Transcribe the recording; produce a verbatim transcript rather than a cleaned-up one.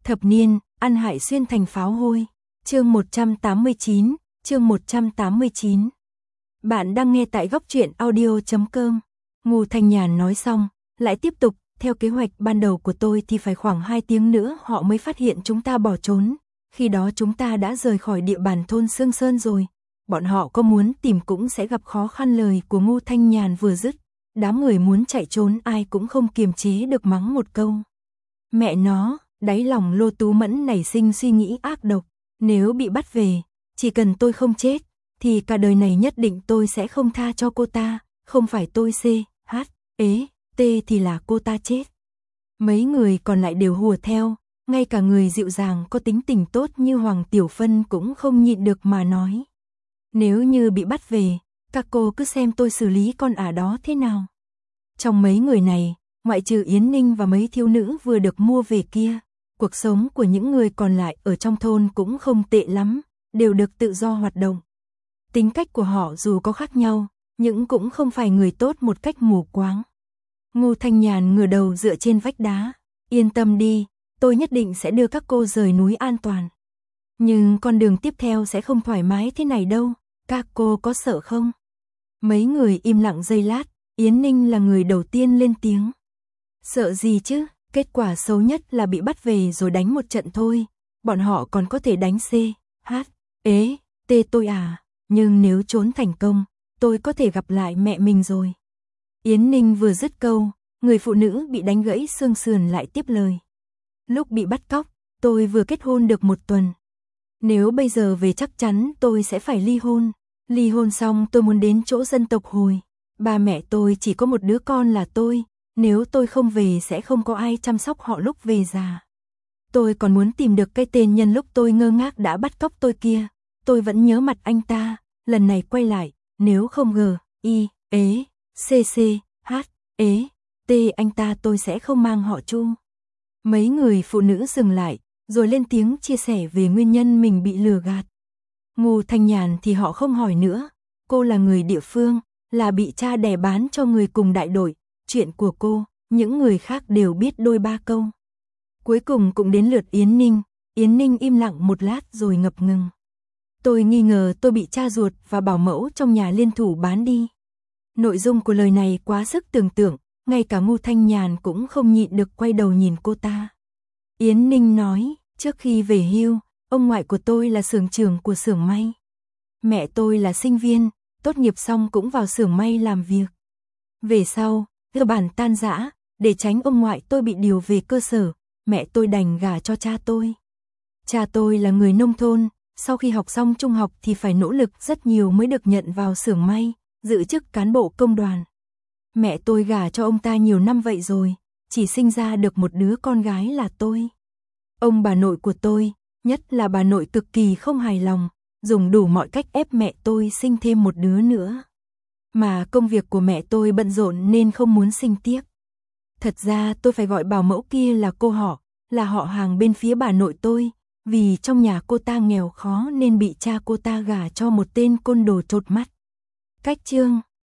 Thập niên, ăn hại xuyên thành pháo hôi. Chương một trăm tám mươi chín, chương một trăm tám mươi chín. Bạn đang nghe tại góc truyện audio chấm com. Ngô Thanh Nhàn nói xong, lại tiếp tục, theo kế hoạch ban đầu của tôi thì phải khoảng hai tiếng nữa họ mới phát hiện chúng ta bỏ trốn. Khi đó chúng ta đã rời khỏi địa bàn thôn Sương Sơn rồi. Bọn họ có muốn tìm cũng sẽ gặp khó khăn. Lời của Ngô Thanh Nhàn vừa dứt, đám người muốn chạy trốn ai cũng không kiềm chế được mắng một câu. Mẹ nó, đáy lòng Lô Tú Mẫn nảy sinh suy nghĩ ác độc. Nếu bị bắt về, chỉ cần tôi không chết, thì cả đời này nhất định tôi sẽ không tha cho cô ta. Không phải tôi C, H, ế, T thì là cô ta chết. Mấy người còn lại đều hùa theo, ngay cả người dịu dàng có tính tình tốt như Hoàng Tiểu Phân cũng không nhịn được mà nói. Nếu như bị bắt về, các cô cứ xem tôi xử lý con ả đó thế nào. Trong mấy người này, ngoại trừ Yến Ninh và mấy thiếu nữ vừa được mua về kia, cuộc sống của những người còn lại ở trong thôn cũng không tệ lắm, đều được tự do hoạt động. Tính cách của họ dù có khác nhau, nhưng cũng không phải người tốt một cách mù quáng. Ngô Thanh Nhàn ngửa đầu dựa trên vách đá, yên tâm đi, tôi nhất định sẽ đưa các cô rời núi an toàn. Nhưng con đường tiếp theo sẽ không thoải mái thế này đâu, các cô có sợ không? Mấy người im lặng giây lát, Yến Ninh là người đầu tiên lên tiếng. Sợ gì chứ, kết quả xấu nhất là bị bắt về rồi đánh một trận thôi, bọn họ còn có thể đánh C, H, ế, T tôi à, nhưng nếu trốn thành công, tôi có thể gặp lại mẹ mình rồi. Yến Ninh vừa dứt câu, người phụ nữ bị đánh gãy xương sườn lại tiếp lời. Lúc bị bắt cóc, tôi vừa kết hôn được một tuần. Nếu bây giờ về chắc chắn tôi sẽ phải ly hôn. Ly hôn xong tôi muốn đến chỗ dân tộc hồi. Ba mẹ tôi chỉ có một đứa con là tôi. Nếu tôi không về sẽ không có ai chăm sóc họ lúc về già. Tôi còn muốn tìm được cái tên nhân lúc tôi ngơ ngác đã bắt cóc tôi kia. Tôi vẫn nhớ mặt anh ta. Lần này quay lại, nếu không G, I, ế, C, C, H, ế, T anh ta tôi sẽ không mang họ Chu. Mấy người phụ nữ dừng lại, rồi lên tiếng chia sẻ về nguyên nhân mình bị lừa gạt. Ngô Thanh Nhàn thì họ không hỏi nữa. Cô là người địa phương, là bị cha đẻ bán cho người cùng đại đội. Chuyện của cô, những người khác đều biết đôi ba câu. Cuối cùng cũng đến lượt Yến Ninh. Yến Ninh im lặng một lát rồi ngập ngừng. Tôi nghi ngờ tôi bị cha ruột và bảo mẫu trong nhà liên thủ bán đi. Nội dung của lời này quá sức tưởng tượng, ngay cả Ngô Thanh Nhàn cũng không nhịn được quay đầu nhìn cô ta. Yến Ninh nói, trước khi về hưu, ông ngoại của tôi là xưởng trưởng của xưởng may. Mẹ tôi là sinh viên, tốt nghiệp xong cũng vào xưởng may làm việc. Về sau, cơ bản tan rã, để tránh ông ngoại tôi bị điều về cơ sở, mẹ tôi đành gả cho cha tôi. Cha tôi là người nông thôn, sau khi học xong trung học thì phải nỗ lực rất nhiều mới được nhận vào xưởng may, giữ chức cán bộ công đoàn. Mẹ tôi gả cho ông ta nhiều năm vậy rồi, chỉ sinh ra được một đứa con gái là tôi. Ông bà nội của tôi, nhất là bà nội cực kỳ không hài lòng, dùng đủ mọi cách ép mẹ tôi sinh thêm một đứa nữa. Mà công việc của mẹ tôi bận rộn nên không muốn sinh tiếp. Thật ra tôi phải gọi bảo mẫu kia là cô họ, là họ hàng bên phía bà nội tôi, vì trong nhà cô ta nghèo khó nên bị cha cô ta gả cho một tên côn đồ trột mắt. Cách chương